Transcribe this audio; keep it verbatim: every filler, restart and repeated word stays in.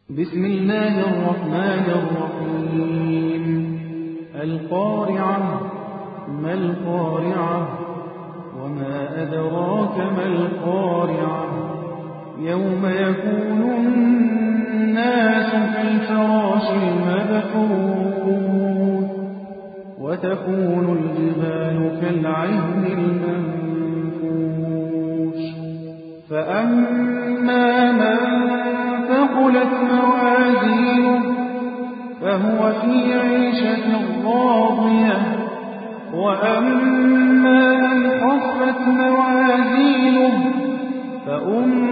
بسم الله الرحمن الرحيم القارعة ما القارعة وما أدراك ما القارعة يوم يكون الناس كالفراش المبثوث وتكون الجبال كالعهن المنفوش فأما من ثقلت موازينه فهو في عيشة راضية وأما من خفت موازينه فأمه